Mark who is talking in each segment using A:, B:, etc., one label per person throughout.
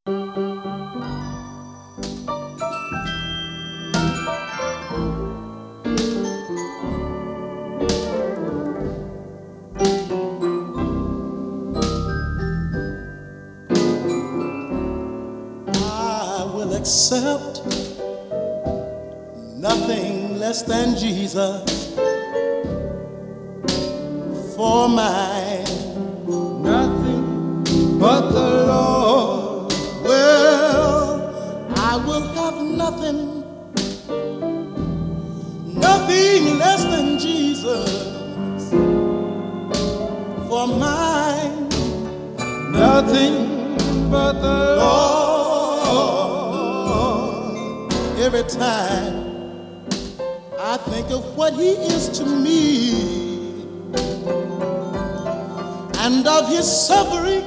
A: I will accept nothing less than Jesus for mine.
B: Nothing but the Lord.
A: Well, I will have nothing, nothing less than Jesus for mine.
B: Nothing but the Lord.
A: Every time I think of what He is to me and of His suffering,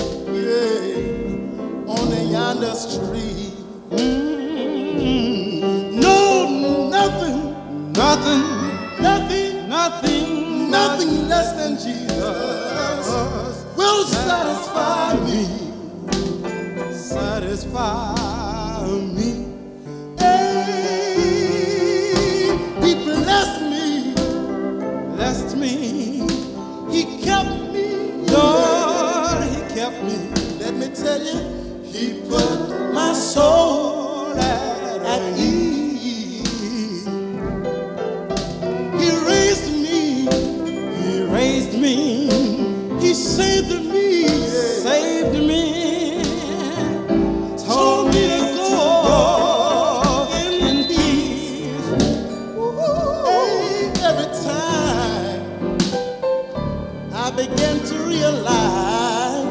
A: yeah, on the yonder street. No, nothing,
B: Nothing,
A: nothing,
B: nothing,
A: nothing less than Jesus will satisfy me, satisfy me. Hey, He blessed me, He kept me,
B: Lord, He kept me.
A: let me tell you, He put my soul at ease. He raised me,
B: He raised me,
A: He saved me,
B: saved me,
A: told me to go in peace. Hey, every time I begin to realize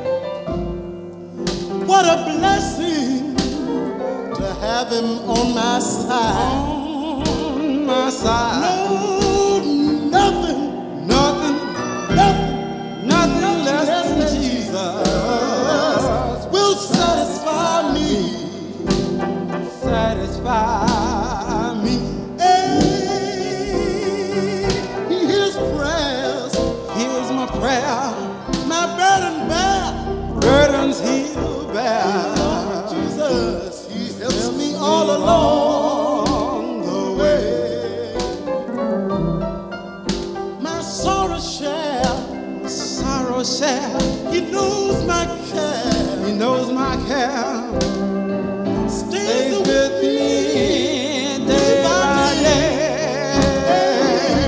A: what a blessing to have Him on my side.
B: on my side.
A: No, nothing,
B: Nothing,
A: nothing,
B: nothing less than Jesus
A: will satisfy me,
B: satisfy me.
A: Hey, He hears prayers,
B: Here's my prayer,
A: my burden bear.
B: burdens He'll bear.
A: Jesus, He helps me all along the way. My sorrow share,
B: Sorrow share,
A: He knows my care.
B: He knows my care.
A: Stays
B: Stays with me day by day.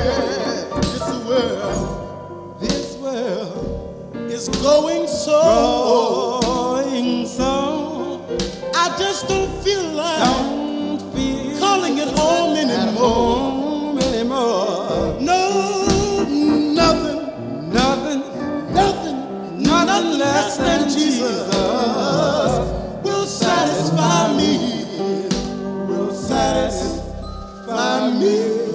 A: This world is going so.
B: Going so,
A: I just don't feel like
B: don't feel
A: calling it home
B: at
A: anymore.
B: home anymore.
A: No, nothing,
B: Nothing,
A: nothing,
B: nothing less than
A: Jesus will satisfy me, will satisfy me.